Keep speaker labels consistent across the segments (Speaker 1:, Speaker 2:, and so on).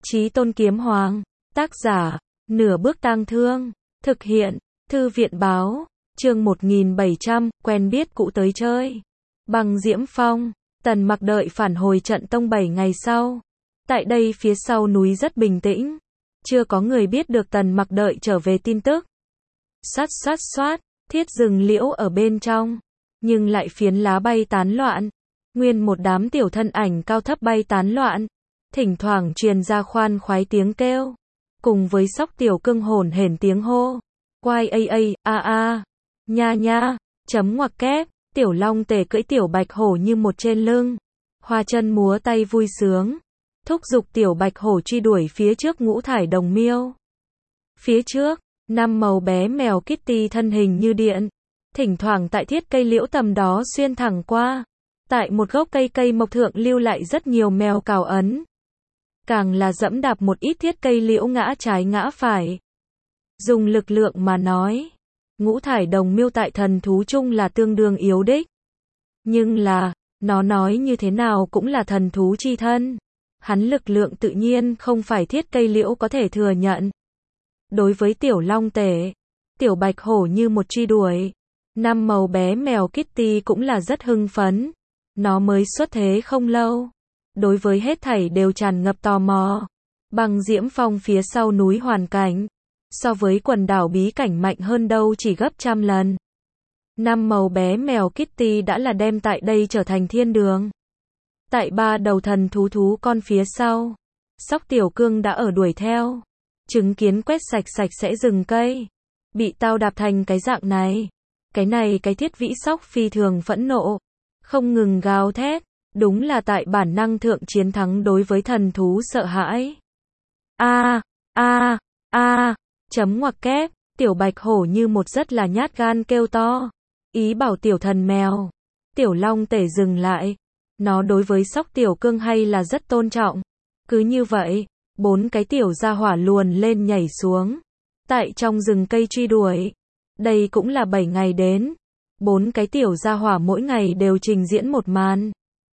Speaker 1: Chí Tôn Kiếm Hoàng. Tác giả, Nửa Bước Tang Thương. Thực hiện, Thư viện báo. Chương 1700, quen biết cũ tới chơi. Băng Diễm Phong. Tần Mặc đợi phản hồi trận tông 7 ngày sau. Tại đây phía sau núi rất bình tĩnh. Chưa có người biết được Tần Mặc đợi trở về tin tức. Xoát xoát xoát, thiết rừng liễu ở bên trong. Nhưng lại phiến lá bay tán loạn. Nguyên một đám tiểu thân ảnh cao thấp bay tán loạn. Thỉnh thoảng truyền ra khoan khoái tiếng kêu. Cùng với Sóc Tiểu Cương hồn hển tiếng hô. Quai nha nha, chấm ngoặc kép. Tiểu Long Tề cưỡi Tiểu Bạch Hổ như một trên lưng. Hoa chân múa tay vui sướng. Thúc giục Tiểu Bạch Hổ truy đuổi phía trước Ngũ Thải Đồng Miêu. Phía trước, 5 màu bé mèo Kitty thân hình như điện. Thỉnh thoảng tại thiết cây liễu tầm đó xuyên thẳng qua. Tại một gốc cây mộc thượng lưu lại rất nhiều mèo cào ấn. Càng là dẫm đạp một ít thiết cây liễu ngã trái ngã phải. Dùng lực lượng mà nói, Ngũ Thải Đồng Miêu tại thần thú chung là tương đương yếu đích. Nhưng là, nó nói như thế nào cũng là thần thú chi thân. Hắn lực lượng tự nhiên không phải thiết cây liễu có thể thừa nhận. Đối với Tiểu Long Tể, Tiểu Bạch Hổ như một truy đuổi. 5 màu bé mèo Kitty cũng là rất hưng phấn. Nó mới xuất thế không lâu. Đối với hết thảy đều tràn ngập tò mò. Băng Diễm Phong phía sau núi hoàn cảnh. So với quần đảo bí cảnh mạnh hơn đâu chỉ gấp trăm lần. 5 màu bé mèo Kitty đã là đem tại đây trở thành thiên đường. Tại 3 đầu thần thú con phía sau. Sóc Tiểu Cương đã ở đuổi theo. Chứng kiến quét sạch sẽ rừng cây. Bị tao đạp thành cái dạng này. Cái Thiết Vĩ Sóc phi thường phẫn nộ. Không ngừng gào thét. Đúng là tại bản năng thượng chiến thắng đối với thần thú sợ hãi. Chấm ngoặc kép, Tiểu Bạch Hổ như một rất là nhát gan kêu to. Ý bảo tiểu thần mèo. Tiểu Long Tể dừng lại. Nó đối với Sóc Tiểu Cương hay là rất tôn trọng. Cứ như vậy, 4 cái tiểu gia hỏa luồn lên nhảy xuống. Tại trong rừng cây truy đuổi. Đây cũng là 7 ngày đến. 4 cái tiểu gia hỏa mỗi ngày đều trình diễn một màn.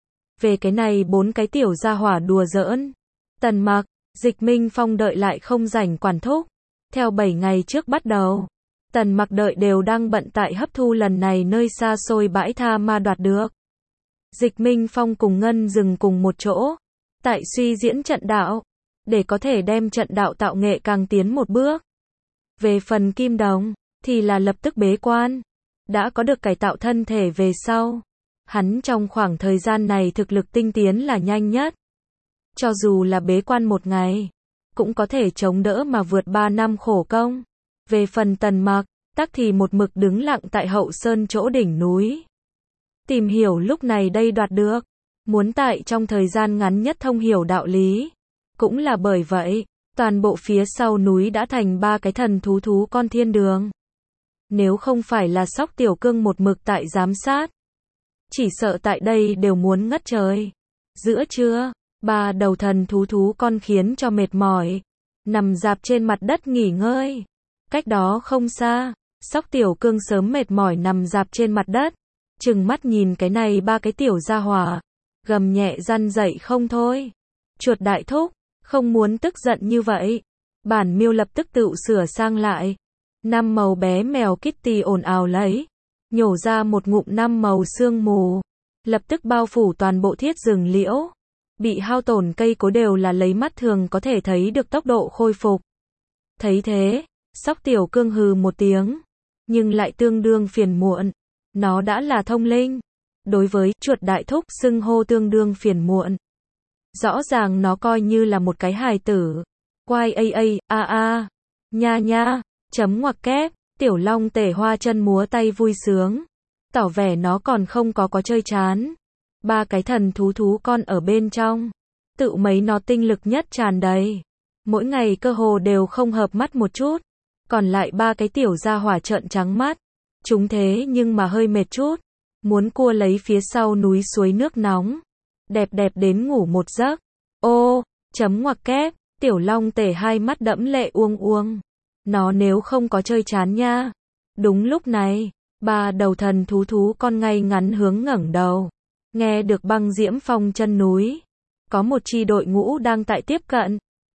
Speaker 1: Về cái này 4 cái tiểu gia hỏa đùa giỡn. Tần Mặc, Dịch Minh Phong đợi lại không rảnh quản thúc. Theo 7 ngày trước bắt đầu, Tần Mặc đợi đều đang bận tại hấp thu lần này nơi xa xôi bãi tha ma đoạt được. Dịch Minh Phong cùng Ngân dừng cùng một chỗ, tại suy diễn trận đạo, để có thể đem trận đạo tạo nghệ càng tiến một bước. Về phần Kim Đồng, thì là lập tức bế quan, đã có được cải tạo thân thể về sau. Hắn trong khoảng thời gian này thực lực tinh tiến là nhanh nhất. Cho dù là bế quan một ngày, cũng có thể chống đỡ mà vượt 3 năm khổ công. Về phần Tần Mặc, tắc thì một mực đứng lặng tại hậu sơn chỗ đỉnh núi. Tìm hiểu lúc này đây đoạt được. Muốn tại trong thời gian ngắn nhất thông hiểu đạo lý. Cũng là bởi vậy, toàn bộ phía sau núi đã thành 3 cái thần thú con thiên đường. Nếu không phải là Sóc Tiểu Cương một mực tại giám sát, chỉ sợ tại đây đều muốn ngất trời. Giữa trưa, 3 đầu thần thú con khiến cho mệt mỏi, nằm rạp trên mặt đất nghỉ ngơi. Cách đó không xa, Sóc Tiểu Cương sớm mệt mỏi nằm rạp trên mặt đất, trừng mắt nhìn cái này 3 cái tiểu gia hỏa, gầm nhẹ răn dậy không thôi. Chuột đại thúc, không muốn tức giận như vậy. Bản miêu lập tức tự sửa sang lại. 5 màu bé mèo Kitty ồn ào lấy, nhổ ra một ngụm 5 màu sương mù, lập tức bao phủ toàn bộ thiết rừng liễu. Bị hao tổn cây cối đều là lấy mắt thường có thể thấy được tốc độ khôi phục. Thấy thế, Sóc Tiểu Cương hừ một tiếng, nhưng lại tương đương phiền muộn. Nó đã là thông linh. Đối với chuột đại thúc xưng hô tương đương phiền muộn. Rõ ràng nó coi như là một cái hài tử. Quai nha nha, chấm ngoặc kép, Tiểu Long Tể hoa chân múa tay vui sướng. Tỏ vẻ nó còn không có chơi chán. 3 cái thần thú con ở bên trong. Tự mấy nó tinh lực nhất tràn đầy. Mỗi ngày cơ hồ đều không hợp mắt một chút. Còn lại 3 cái tiểu gia hỏa trợn trắng mắt. Chúng thế nhưng mà hơi mệt chút. Muốn cua lấy phía sau núi suối nước nóng. Đẹp đến ngủ một giấc. Chấm ngoặc kép, Tiểu Long Tể hai mắt đẫm lệ uông. Nó nếu không có chơi chán nha. Đúng lúc này, 3 đầu thần thú con ngay ngắn hướng ngẩng đầu. Nghe được Băng Diễm Phong chân núi. Có một chi đội ngũ đang tại tiếp cận.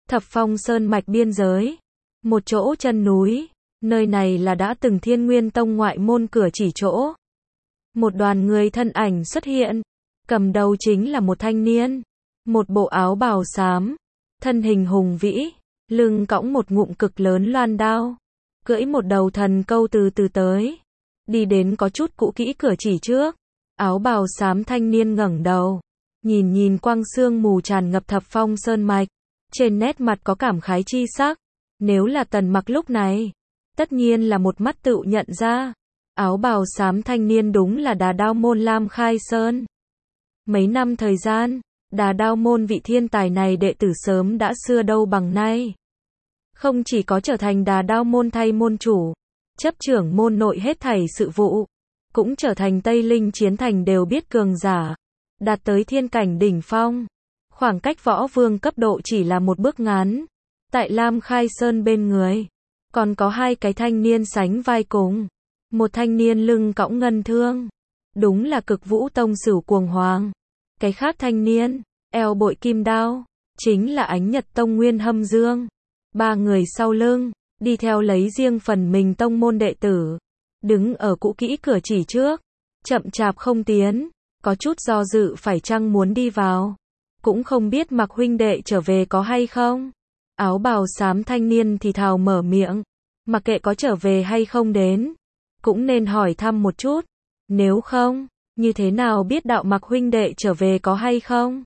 Speaker 1: Thập Phong Sơn mạch biên giới, một chỗ chân núi, nơi này là đã từng Thiên Nguyên Tông ngoại môn cửa chỉ chỗ. Một đoàn người thân ảnh xuất hiện, cầm đầu chính là một thanh niên, một bộ áo bào xám, thân hình hùng vĩ, lưng cõng một ngụm cực lớn loan đao, cưỡi một đầu thần câu từ từ tới, đi đến có chút cũ kỹ cửa chỉ trước. Áo bào xám thanh niên ngẩng đầu, nhìn nhìn quang sương mù tràn ngập Thập Phong Sơn mạch, trên nét mặt có cảm khái chi sắc. Nếu là Tần Mặc lúc này, tất nhiên là một mắt tự nhận ra, áo bào xám thanh niên đúng là Đà Đao môn Lam Khai Sơn. Mấy năm thời gian, Đà Đao môn vị thiên tài này đệ tử sớm đã xưa đâu bằng nay. Không chỉ có trở thành Đà Đao môn thay môn chủ, chấp trưởng môn nội hết thảy sự vụ, cũng trở thành Tây Linh Chiến Thành đều biết cường giả, đạt tới thiên cảnh đỉnh phong. Khoảng cách võ vương cấp độ chỉ là một bước ngắn. Tại Lam Khai Sơn bên người, còn có hai cái thanh niên sánh vai cùng. Một thanh niên lưng cõng ngân thương, đúng là Cực Vũ Tông Sửu Cuồng Hoàng. Cái khác thanh niên, eo bội kim đao, chính là Ánh Nhật Tông Nguyên Hâm Dương. Ba người sau lưng, đi theo lấy riêng phần mình tông môn đệ tử, đứng ở cũ kỹ cửa chỉ trước, chậm chạp không tiến, có chút do dự phải chăng muốn đi vào. Cũng không biết Mặc huynh đệ trở về có hay không. Áo bào xám thanh niên thì thào mở miệng, mặc kệ có trở về hay không đến, cũng nên hỏi thăm một chút, nếu không, như thế nào biết đạo Mặc huynh đệ trở về có hay không?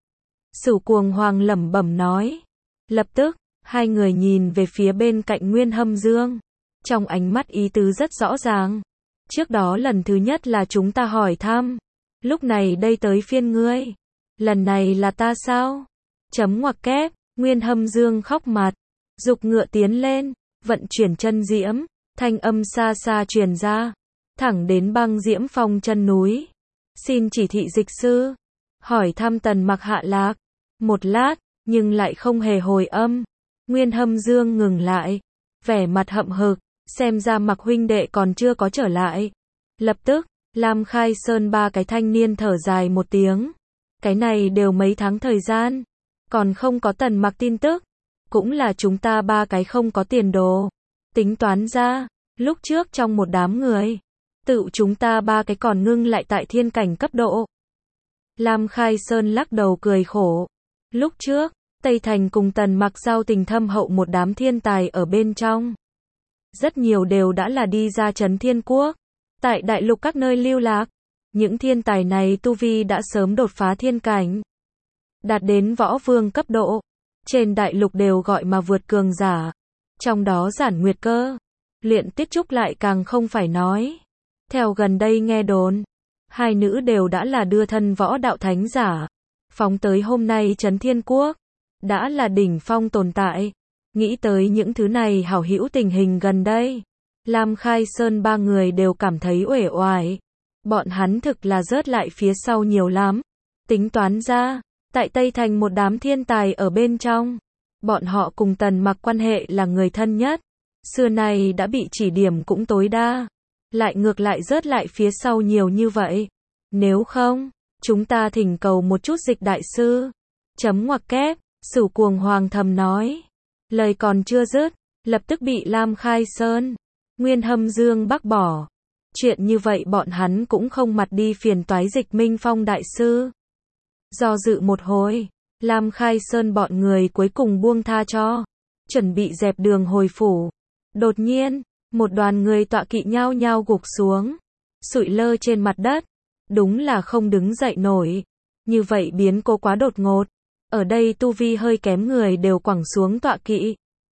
Speaker 1: Sửu Cuồng Hoàng lẩm bẩm nói. Lập tức, hai người nhìn về phía bên cạnh Nguyên Hâm Dương, trong ánh mắt ý tứ rất rõ ràng. Trước đó lần thứ nhất là chúng ta hỏi thăm, lúc này đây tới phiên ngươi. Lần này là ta sao? Chấm ngoặc kép, Nguyên Hâm Dương khóc mặt, dục ngựa tiến lên, vận chuyển chân diễm, thanh âm xa xa truyền ra, thẳng đến Băng Diễm Phong chân núi. Xin chỉ thị dịch sư, hỏi thăm Tần Mặc hạ lạc. Một lát, nhưng lại không hề hồi âm. Nguyên Hâm Dương ngừng lại, vẻ mặt hậm hực, xem ra Mặc huynh đệ còn chưa có trở lại. Lập tức, Lam Khai Sơn ba cái thanh niên thở dài một tiếng. Cái này đều mấy tháng thời gian, còn không có Tần Mặc tin tức, cũng là chúng ta ba cái không có tiền đồ. Tính toán ra, lúc trước trong một đám người, tự chúng ta ba cái còn ngưng lại tại thiên cảnh cấp độ. Lam Khai Sơn lắc đầu cười khổ. Lúc trước, Tây Thành cùng Tần Mặc giao tình thâm hậu một đám thiên tài ở bên trong. Rất nhiều đều đã là đi ra Trấn Thiên Quốc, tại đại lục các nơi lưu lạc. Những thiên tài này tu vi đã sớm đột phá thiên cảnh, đạt đến võ vương cấp độ. Trên đại lục đều gọi mà vượt cường giả. Trong đó Giản Nguyệt Cơ, Luyện Tiết Trúc lại càng không phải nói. Theo gần đây nghe đồn, hai nữ đều đã là đưa thân võ đạo thánh giả. Phóng tới hôm nay Trấn Thiên Quốc, đã là đỉnh phong tồn tại. Nghĩ tới những thứ này hảo hữu tình hình gần đây, Lam Khai Sơn ba người đều cảm thấy uể oải. Bọn hắn thực là rớt lại phía sau nhiều lắm. Tính toán ra, tại Tây Thành một đám thiên tài ở bên trong, bọn họ cùng Tần Mặc quan hệ là người thân nhất. Xưa nay đã bị chỉ điểm cũng tối đa, lại ngược lại rớt lại phía sau nhiều như vậy. Nếu không, chúng ta thỉnh cầu một chút dịch đại sư. Chấm ngoặc kép, Sửu Cuồng Hoàng thầm nói. Lời còn chưa dứt, lập tức bị Lam Khai Sơn, Nguyên Hâm Dương bác bỏ. Chuyện như vậy bọn hắn cũng không mặt đi phiền toái Dịch Minh Phong đại sư. Do dự một hồi, Lam Khai Sơn bọn người cuối cùng buông tha cho, chuẩn bị dẹp đường hồi phủ. Đột nhiên, một đoàn người tọa kỵ nhao nhao gục xuống, sụi lơ trên mặt đất, đúng là không đứng dậy nổi. Như vậy biến cố quá đột ngột, ở đây tu vi hơi kém người đều quẳng xuống tọa kỵ,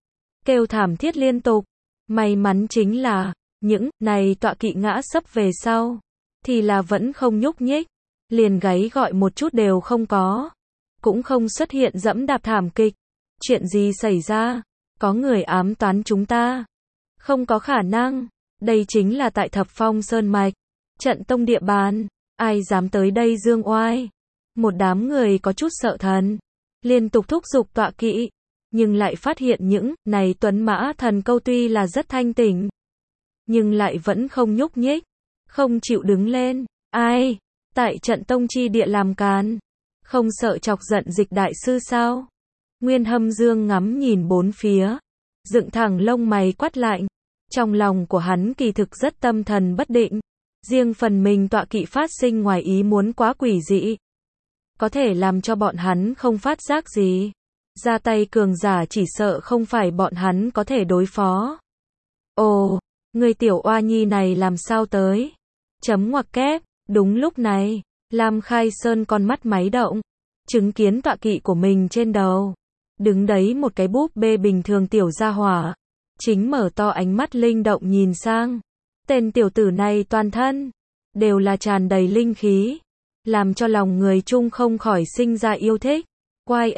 Speaker 1: kêu thảm thiết liên tục. May mắn chính là, những này tọa kỵ ngã sấp về sau, thì là vẫn không nhúc nhích, liền gáy gọi một chút đều không có, cũng không xuất hiện dẫm đạp thảm kịch. Chuyện gì xảy ra? Có người ám toán chúng ta? Không có khả năng, đây chính là tại Thập Phong Sơn mạch, trận tông địa bàn, ai dám tới đây dương oai? Một đám người có chút sợ thần, liên tục thúc giục tọa kỵ, nhưng lại phát hiện những này tuấn mã thần câu tuy là rất thanh tỉnh, nhưng lại vẫn không nhúc nhích, không chịu đứng lên. Ai? Tại trận tông chi địa làm càn, không sợ chọc giận Dịch đại sư sao? Nguyên Hâm Dương ngắm nhìn bốn phía, dựng thẳng lông mày quát lạnh. Trong lòng của hắn kỳ thực rất tâm thần bất định. Riêng phần mình tọa kỵ phát sinh ngoài ý muốn quá quỷ dị. Có thể làm cho bọn hắn không phát giác gì. Ra tay cường giả chỉ sợ không phải bọn hắn có thể đối phó. Ồ, người tiểu oa nhi này làm sao tới? Chấm ngoặc kép, đúng lúc này, Lam Khai Sơn con mắt máy động, chứng kiến tọa kỵ của mình trên đầu. Đứng đấy một cái búp bê bình thường tiểu gia hỏa. Chính mở to ánh mắt linh động nhìn sang. Tên tiểu tử này toàn thân đều là tràn đầy linh khí, làm cho lòng người chung không khỏi sinh ra yêu thích. Quai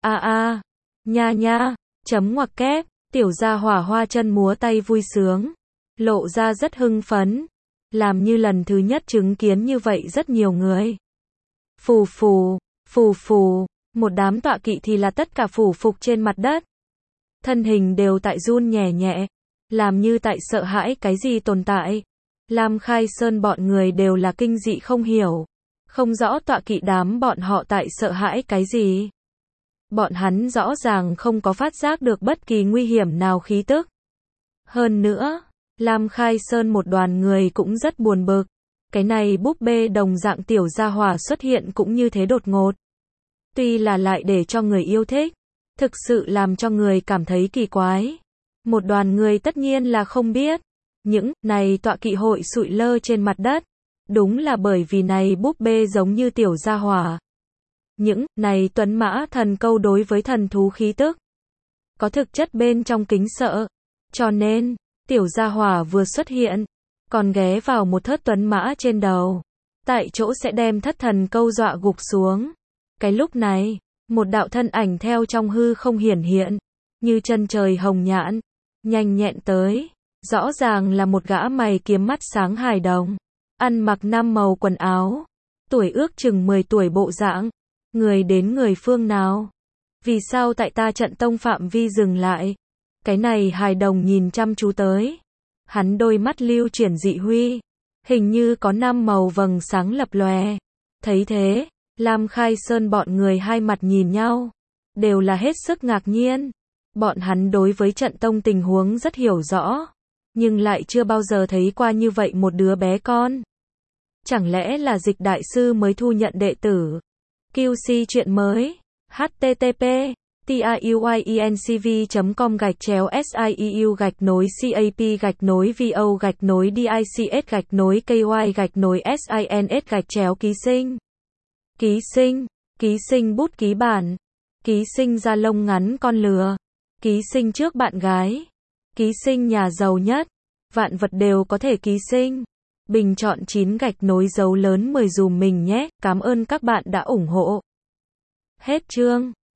Speaker 1: nha nha, chấm ngoặc kép, tiểu gia hỏa hoa chân múa tay vui sướng, lộ ra rất hưng phấn, làm như lần thứ nhất chứng kiến như vậy rất nhiều người. Phù phù, một đám tọa kỵ thì là tất cả phủ phục trên mặt đất. Thân hình đều tại run nhẹ nhẹ, làm như tại sợ hãi cái gì tồn tại. Lam Khai Sơn bọn người đều là kinh dị không hiểu, không rõ tọa kỵ đám bọn họ tại sợ hãi cái gì. Bọn hắn rõ ràng không có phát giác được bất kỳ nguy hiểm nào khí tức. Hơn nữa, Lam Khai Sơn một đoàn người cũng rất buồn bực. Cái này búp bê đồng dạng tiểu gia hỏa xuất hiện cũng như thế đột ngột. Tuy là lại để cho người yêu thích, thực sự làm cho người cảm thấy kỳ quái. Một đoàn người tất nhiên là không biết. Những này tọa kỵ hội sụi lơ trên mặt đất. Đúng là bởi vì này búp bê giống như tiểu gia hỏa. Những này tuấn mã thần câu đối với thần thú khí tức có thực chất bên trong kính sợ. Cho nên, tiểu gia hỏa vừa xuất hiện, còn ghé vào một thớt tuấn mã trên đầu. Tại chỗ sẽ đem thất thần câu dọa gục xuống. Cái lúc này, một đạo thân ảnh theo trong hư không hiển hiện, như chân trời hồng nhãn, nhanh nhẹn tới. Rõ ràng là một gã mày kiếm mắt sáng hài đồng, ăn mặc 5 màu quần áo, tuổi ước chừng 10 tuổi bộ dạng. Người đến người phương nào? Vì sao tại ta trận tông phạm vi dừng lại? Cái này hài đồng nhìn chăm chú tới. Hắn đôi mắt lưu chuyển dị huy, hình như có 5 màu vầng sáng lập lòe. Thấy thế, Lam Khai Sơn bọn người hai mặt nhìn nhau, đều là hết sức ngạc nhiên. Bọn hắn đối với trận tông tình huống rất hiểu rõ, nhưng lại chưa bao giờ thấy qua như vậy một đứa bé con. Chẳng lẽ là Dịch đại sư mới thu nhận đệ tử? QC chuyện mới. http tiuyencv.com/vo/dics/kys/ký sinh, ký sinh bút ký bản, ký sinh da lông ngắn con lừa, ký sinh trước bạn gái, ký sinh nhà giàu nhất, vạn vật đều có thể ký sinh. Bình chọn 9 gạch nối dấu lớn 10 dùm mình nhé, cảm ơn các bạn đã ủng hộ. Hết chương.